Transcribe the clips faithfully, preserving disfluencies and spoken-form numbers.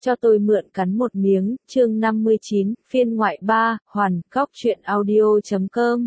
Cho tôi mượn cắn một miếng, chương năm mươi chín, phiên ngoại ba, hoàn, góc truyện audio.com.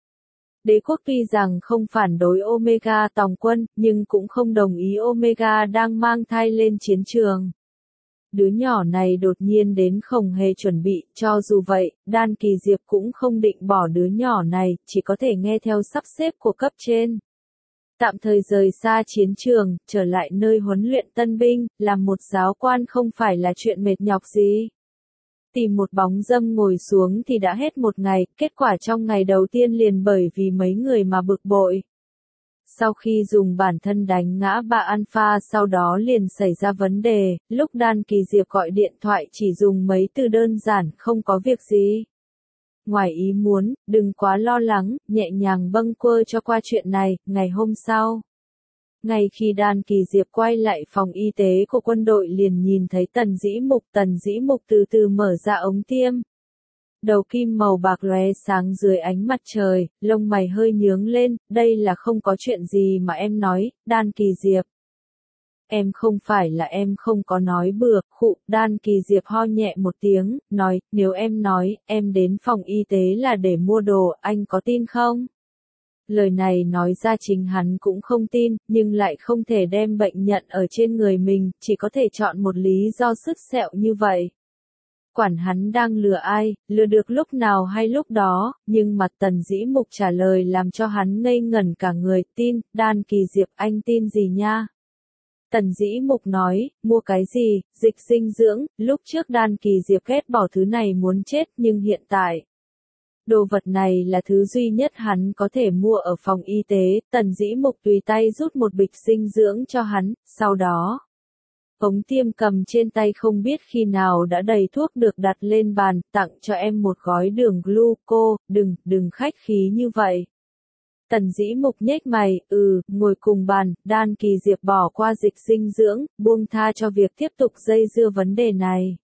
Đế quốc tuy rằng không phản đối Omega tòng quân, nhưng cũng không đồng ý Omega đang mang thai lên chiến trường. Đứa nhỏ này đột nhiên đến không hề chuẩn bị, cho dù vậy, Đan Kỳ Diệp cũng không định bỏ đứa nhỏ này, chỉ có thể nghe theo sắp xếp của cấp trên. Tạm thời rời xa chiến trường, trở lại nơi huấn luyện tân binh, làm một giáo quan không phải là chuyện mệt nhọc gì. Tìm một bóng râm ngồi xuống thì đã hết một ngày, kết quả trong ngày đầu tiên liền bởi vì mấy người mà bực bội. Sau khi dùng bản thân đánh ngã ba Alpha sau đó liền xảy ra vấn đề, lúc Đan Kỳ Diệp gọi điện thoại chỉ dùng mấy từ đơn giản, không có việc gì. Ngoài ý muốn, đừng quá lo lắng, nhẹ nhàng bâng quơ cho qua chuyện này. Ngày hôm sau, ngay khi Đan Kỳ Diệp quay lại phòng y tế của quân đội liền nhìn thấy Tần Dĩ Mục. Tần Dĩ Mục từ từ mở ra ống tiêm. Đầu kim màu bạc lóe sáng dưới ánh mặt trời, lông mày hơi nhướng lên, đây là không có chuyện gì mà em nói, Đan Kỳ Diệp. Em không phải là em không có nói bừa, khụ, Đan Kỳ Diệp ho nhẹ một tiếng, nói, nếu em nói, em đến phòng y tế là để mua đồ, anh có tin không? Lời này nói ra chính hắn cũng không tin, nhưng lại không thể đem bệnh nhận ở trên người mình, chỉ có thể chọn một lý do sứt sẹo như vậy. Quản hắn đang lừa ai, lừa được lúc nào hay lúc đó, nhưng mặt Tần Dĩ Mục trả lời làm cho hắn ngây ngẩn cả người, tin, Đan Kỳ Diệp anh tin gì nha? Tần Dĩ Mục nói, mua cái gì, dịch dinh dưỡng, lúc trước Đan Kỳ Diệp ghét bỏ thứ này muốn chết nhưng hiện tại. Đồ vật này là thứ duy nhất hắn có thể mua ở phòng y tế, Tần Dĩ Mục tùy tay rút một bịch dinh dưỡng cho hắn, sau đó. Ống tiêm cầm trên tay không biết khi nào đã đầy thuốc được đặt lên bàn, tặng cho em một gói đường gluco, đừng, đừng khách khí như vậy. Tần Dĩ Mục nhếch mày, ừ, ngồi cùng bàn, Đan Kỳ Diệp bỏ qua dịch dinh dưỡng, buông tha cho việc tiếp tục dây dưa vấn đề này.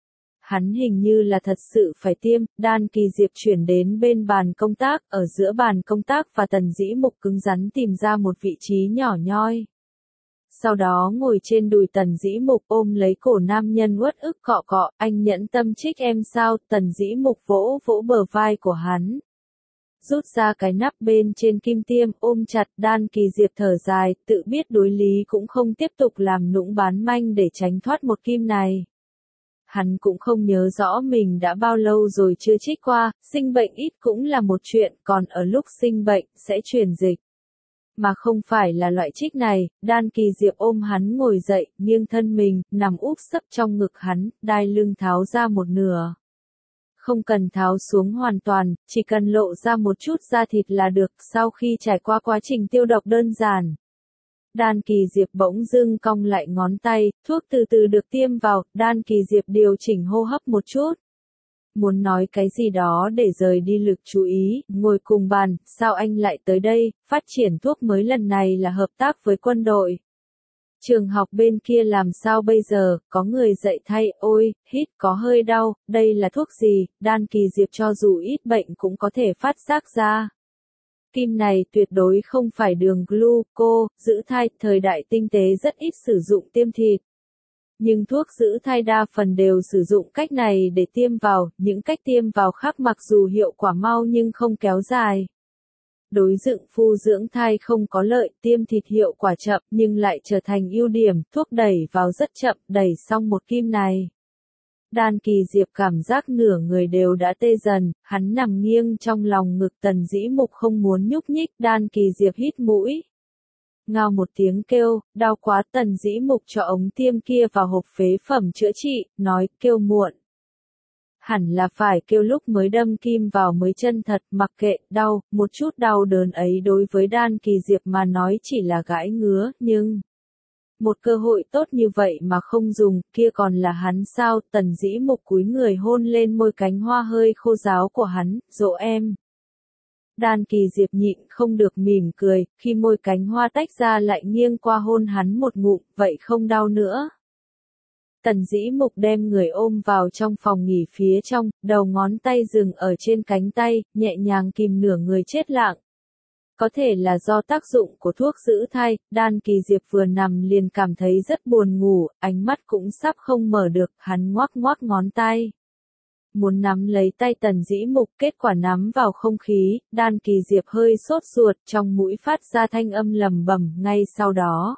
Hắn hình như là thật sự phải tiêm, Đan Kỳ Diệp chuyển đến bên bàn công tác, ở giữa bàn công tác và Tần Dĩ Mục cứng rắn tìm ra một vị trí nhỏ nhoi. Sau đó ngồi trên đùi Tần Dĩ Mục ôm lấy cổ nam nhân uất ức cọ cọ, anh nhẫn tâm trích em sao, Tần Dĩ Mục vỗ vỗ bờ vai của hắn. Rút ra cái nắp bên trên kim tiêm, ôm chặt. Đan Kỳ Diệp thở dài, tự biết đối lý cũng không tiếp tục làm nũng bán manh để tránh thoát một kim này. Hắn cũng không nhớ rõ mình đã bao lâu rồi chưa trích qua, sinh bệnh ít cũng là một chuyện, còn ở lúc sinh bệnh, sẽ truyền dịch. Mà không phải là loại trích này. Đan Kỳ Diệp ôm hắn ngồi dậy, nghiêng thân mình, nằm úp sấp trong ngực hắn, đai lưng tháo ra một nửa. Không cần tháo xuống hoàn toàn, chỉ cần lộ ra một chút da thịt là được, sau khi trải qua quá trình tiêu độc đơn giản. Đan Kỳ Diệp bỗng dưng cong lại ngón tay, thuốc từ từ được tiêm vào, Đan Kỳ Diệp điều chỉnh hô hấp một chút. Muốn nói cái gì đó để rời đi lực chú ý, ngồi cùng bàn, sao anh lại tới đây, phát triển thuốc mới lần này là hợp tác với quân đội. Trường học bên kia làm sao bây giờ, có người dạy thay, ôi, hít có hơi đau, đây là thuốc gì, Đan Kỳ Diệp cho dù ít bệnh cũng có thể phát giác ra. Kim này tuyệt đối không phải đường gluco, giữ thai, thời đại tinh tế rất ít sử dụng tiêm thịt. Nhưng thuốc giữ thai đa phần đều sử dụng cách này để tiêm vào, những cách tiêm vào khác mặc dù hiệu quả mau nhưng không kéo dài. Đối dựng phu dưỡng thai không có lợi, tiêm thịt hiệu quả chậm nhưng lại trở thành ưu điểm, thuốc đẩy vào rất chậm, đẩy xong một kim này. Đan Kỳ Diệp cảm giác nửa người đều đã tê dần, hắn nằm nghiêng trong lòng ngực Tần Dĩ Mục không muốn nhúc nhích, Đan Kỳ Diệp hít mũi. Ngao một tiếng kêu, đau quá, Tần Dĩ Mục cho ống tiêm kia vào hộp phế phẩm chữa trị, nói, kêu muộn. Hẳn là phải kêu lúc mới đâm kim vào mới chân thật, mặc kệ, đau, một chút đau đớn ấy đối với Đan Kỳ Diệp mà nói chỉ là gãi ngứa, nhưng... Một cơ hội tốt như vậy mà không dùng, kia còn là hắn sao, Tần Dĩ Mục cúi người hôn lên môi cánh hoa hơi khô ráo của hắn, dỗ em. Đan Kỳ Diệp nhịn không được mỉm cười, khi môi cánh hoa tách ra lại nghiêng qua hôn hắn một ngụm, vậy không đau nữa. Tần Dĩ Mục đem người ôm vào trong phòng nghỉ phía trong, đầu ngón tay dừng ở trên cánh tay, nhẹ nhàng kìm nửa người chết lặng. Có thể là do tác dụng của thuốc giữ thai, Đan Kỳ Diệp vừa nằm liền cảm thấy rất buồn ngủ, ánh mắt cũng sắp không mở được, hắn ngoác ngoác ngón tay. Muốn nắm lấy tay Tần Dĩ Mục, kết quả nắm vào không khí, Đan Kỳ Diệp hơi sốt ruột, trong mũi phát ra thanh âm lầm bầm, ngay sau đó.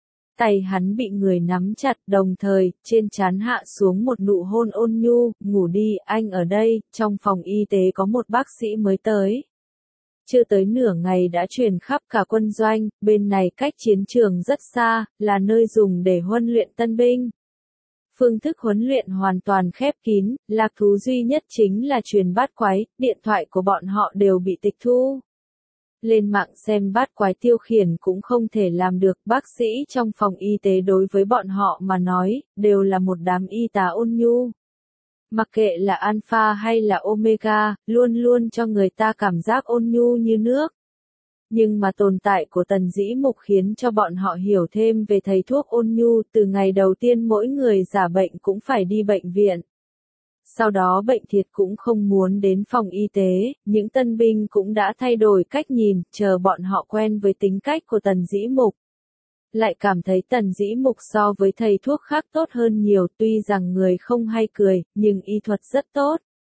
Tay hắn bị người nắm chặt, đồng thời, trên trán hạ xuống một nụ hôn ôn nhu, ngủ đi, anh ở đây, trong phòng y tế có một bác sĩ mới tới. Chưa tới nửa ngày đã truyền khắp cả quân doanh, bên này cách chiến trường rất xa, là nơi dùng để huấn luyện tân binh. Phương thức huấn luyện hoàn toàn khép kín, lạc thú duy nhất chính là truyền bát quái, điện thoại của bọn họ đều bị tịch thu. Lên mạng xem bát quái tiêu khiển cũng không thể làm được, bác sĩ trong phòng y tế đối với bọn họ mà nói, đều là một đám y tá ôn nhu. Mặc kệ là alpha hay là omega, luôn luôn cho người ta cảm giác ôn nhu như nước. Nhưng mà tồn tại của Tần Dĩ Mục khiến cho bọn họ hiểu thêm về thầy thuốc ôn nhu, từ ngày đầu tiên mỗi người giả bệnh cũng phải đi bệnh viện. Sau đó bệnh thiệt cũng không muốn đến phòng y tế, những tân binh cũng đã thay đổi cách nhìn, chờ bọn họ quen với tính cách của Tần Dĩ Mục. Lại cảm thấy Tần Dĩ Mục so với thầy thuốc khác tốt hơn nhiều, tuy rằng người không hay cười, nhưng y thuật rất tốt.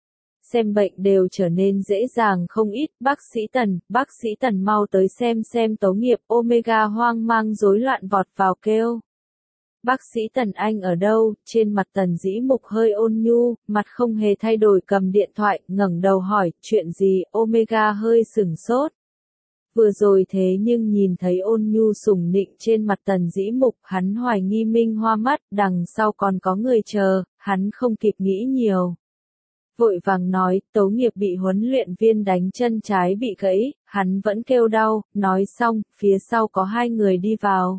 Xem bệnh đều trở nên dễ dàng không ít, bác sĩ Tần, bác sĩ Tần mau tới xem xem Tố Nghiệp, Omega hoang mang rối loạn vọt vào kêu. Bác sĩ Tần anh ở đâu, trên mặt Tần Dĩ Mục hơi ôn nhu, mặt không hề thay đổi cầm điện thoại, ngẩng đầu hỏi, chuyện gì, Omega hơi sửng sốt. Vừa rồi thế nhưng nhìn thấy ôn nhu sủng nịnh trên mặt Tần Dĩ Mục, hắn hoài nghi minh hoa mắt, đằng sau còn có người chờ, hắn không kịp nghĩ nhiều. Vội vàng nói, Tố Nghiệp bị huấn luyện viên đánh chân trái bị gãy, hắn vẫn kêu đau, nói xong, phía sau có hai người đi vào.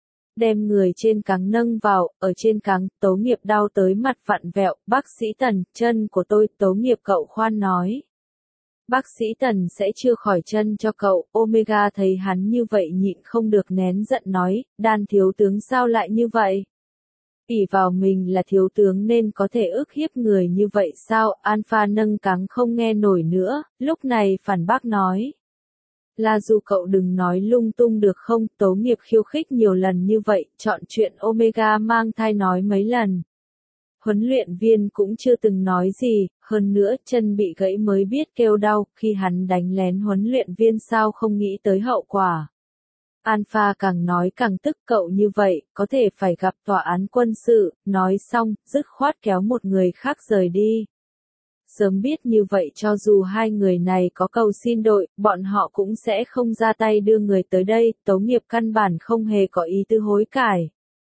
Đem người trên cáng nâng vào, ở trên cáng, Tố Nghiệp đau tới mặt vặn vẹo, bác sĩ Tần, chân của tôi, Tố Nghiệp cậu khoan nói. Bác sĩ Tần sẽ chưa khỏi chân cho cậu, Omega thấy hắn như vậy nhịn không được nén giận nói, Đan thiếu tướng sao lại như vậy? ỷ vào mình là thiếu tướng nên có thể ức hiếp người như vậy sao? Alpha nâng cáng không nghe nổi nữa, lúc này phản bác nói. Là dù cậu đừng nói lung tung được không, Tố Nghiệp khiêu khích nhiều lần như vậy, chọn chuyện Omega mang thai nói mấy lần. Huấn luyện viên cũng chưa từng nói gì, hơn nữa chân bị gãy mới biết kêu đau, khi hắn đánh lén huấn luyện viên sao không nghĩ tới hậu quả. Alpha càng nói càng tức, cậu như vậy, có thể phải gặp tòa án quân sự, nói xong, dứt khoát kéo một người khác rời đi. Sớm biết như vậy cho dù hai người này có cầu xin đội, bọn họ cũng sẽ không ra tay đưa người tới đây, Tố Nghiệp căn bản không hề có ý tư hối cải.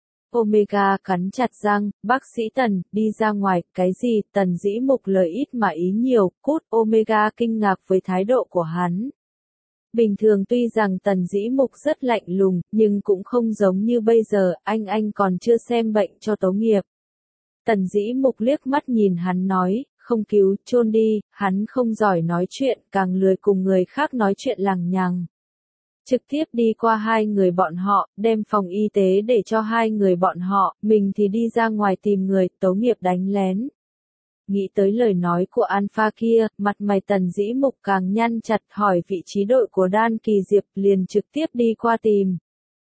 Omega cắn chặt răng, bác sĩ Tần, đi ra ngoài, cái gì, Tần Dĩ Mục lời ít mà ý nhiều, cút, Omega kinh ngạc với thái độ của hắn. Bình thường tuy rằng Tần Dĩ Mục rất lạnh lùng, nhưng cũng không giống như bây giờ, anh anh còn chưa xem bệnh cho Tố Nghiệp. Tần Dĩ Mục liếc mắt nhìn hắn nói, không cứu, chôn đi, hắn không giỏi nói chuyện, càng lười cùng người khác nói chuyện lằng nhằng. Trực tiếp đi qua hai người bọn họ, đem phòng y tế để cho hai người bọn họ, mình thì đi ra ngoài tìm người, Tố Nghiệp đánh lén. Nghĩ tới lời nói của Alpha kia, mặt mày Tần Dĩ Mục càng nhăn chặt, hỏi vị trí đội của Đan Kỳ Diệp, liền trực tiếp đi qua tìm.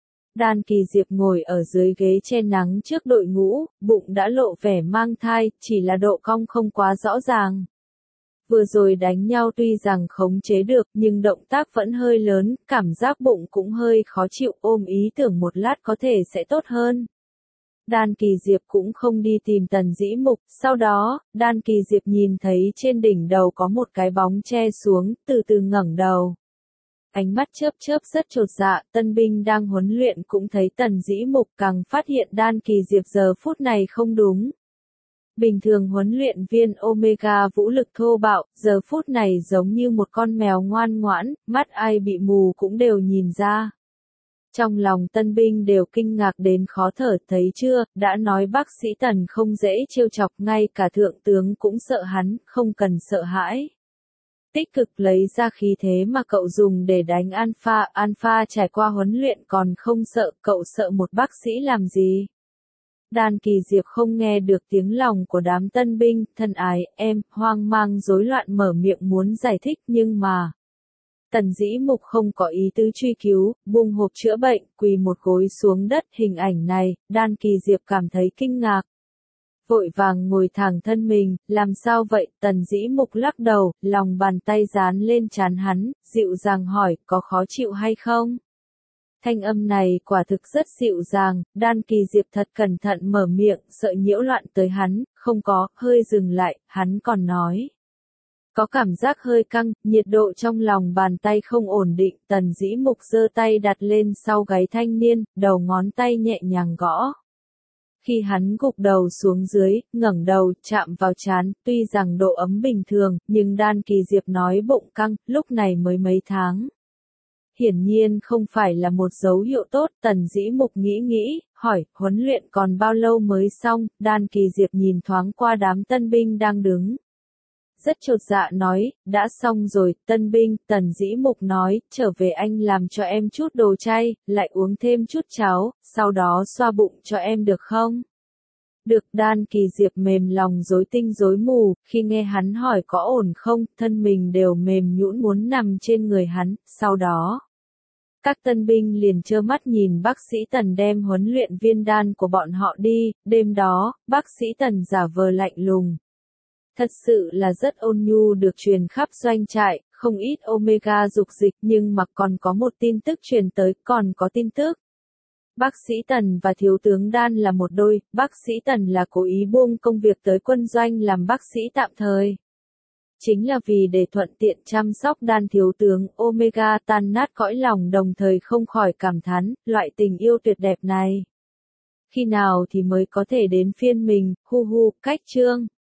Đan Kỳ Diệp ngồi ở dưới ghế che nắng trước đội ngũ, bụng đã lộ vẻ mang thai, chỉ là độ cong không quá rõ ràng. Vừa rồi đánh nhau tuy rằng khống chế được, nhưng động tác vẫn hơi lớn, cảm giác bụng cũng hơi khó chịu, ôm ý tưởng một lát có thể sẽ tốt hơn. Đan Kỳ Diệp cũng không đi tìm Tần Dĩ Mục, sau đó, Đan Kỳ Diệp nhìn thấy trên đỉnh đầu có một cái bóng che xuống, từ từ ngẩng đầu. Ánh mắt chớp chớp rất chột dạ, tân binh đang huấn luyện cũng thấy Tần Dĩ Mục, càng phát hiện Đan Kỳ Diệp giờ phút này không đúng. Bình thường huấn luyện viên Omega vũ lực thô bạo, giờ phút này giống như một con mèo ngoan ngoãn, mắt ai bị mù cũng đều nhìn ra. Trong lòng tân binh đều kinh ngạc đến khó thở, thấy chưa, đã nói bác sĩ Tần không dễ trêu chọc, ngay cả thượng tướng cũng sợ hắn, không cần sợ hãi. Tích cực lấy ra khí thế mà cậu dùng để đánh Alpha, Alpha trải qua huấn luyện còn không sợ, cậu sợ một bác sĩ làm gì? Đan Kỳ Diệp không nghe được tiếng lòng của đám tân binh, thân ái, em, hoang mang rối loạn mở miệng muốn giải thích nhưng mà. Tần Dĩ Mục không có ý tứ truy cứu, buông hộp chữa bệnh, quỳ một gối xuống đất. Hình ảnh này, Đan Kỳ Diệp cảm thấy kinh ngạc. Vội vàng ngồi thẳng thân mình, làm sao vậy? Tần Dĩ Mục lắc đầu, lòng bàn tay dán lên trán hắn, dịu dàng hỏi, có khó chịu hay không? Thanh âm này quả thực rất dịu dàng, Đan Kỳ Diệp thật cẩn thận mở miệng, sợ nhiễu loạn tới hắn, không có, hơi dừng lại, hắn còn nói. Có cảm giác hơi căng, nhiệt độ trong lòng bàn tay không ổn định, Tần Dĩ Mục giơ tay đặt lên sau gáy thanh niên, đầu ngón tay nhẹ nhàng gõ. Khi hắn gục đầu xuống dưới, ngẩng đầu, chạm vào trán, tuy rằng độ ấm bình thường, nhưng Đan Kỳ Diệp nói bụng căng, lúc này mới mấy tháng. Hiển nhiên không phải là một dấu hiệu tốt, Tần Dĩ Mục nghĩ nghĩ, hỏi, huấn luyện còn bao lâu mới xong? Đan Kỳ Diệp nhìn thoáng qua đám tân binh đang đứng. Rất chột dạ nói, đã xong rồi, tân binh. Tần Dĩ Mục nói, trở về anh làm cho em chút đồ chay, lại uống thêm chút cháo, sau đó xoa bụng cho em được không? Được. Đan Kỳ Diệp mềm lòng rối tinh rối mù, khi nghe hắn hỏi có ổn không, thân mình đều mềm nhũn muốn nằm trên người hắn, sau đó. Các tân binh liền trơ mắt nhìn bác sĩ Tần đem huấn luyện viên Đan của bọn họ đi, đêm đó, bác sĩ Tần giả vờ lạnh lùng. Thật sự là rất ôn nhu được truyền khắp doanh trại, không ít Omega dục dịch nhưng mà còn có một tin tức truyền tới, còn có tin tức. Bác sĩ Tần và thiếu tướng Đan là một đôi, bác sĩ Tần là cố ý buông công việc tới quân doanh làm bác sĩ tạm thời. Chính là vì để thuận tiện chăm sóc Đan thiếu tướng, Omega tan nát cõi lòng đồng thời không khỏi cảm thán, loại tình yêu tuyệt đẹp này. Khi nào thì mới có thể đến phiên mình, hu hu, cách chương.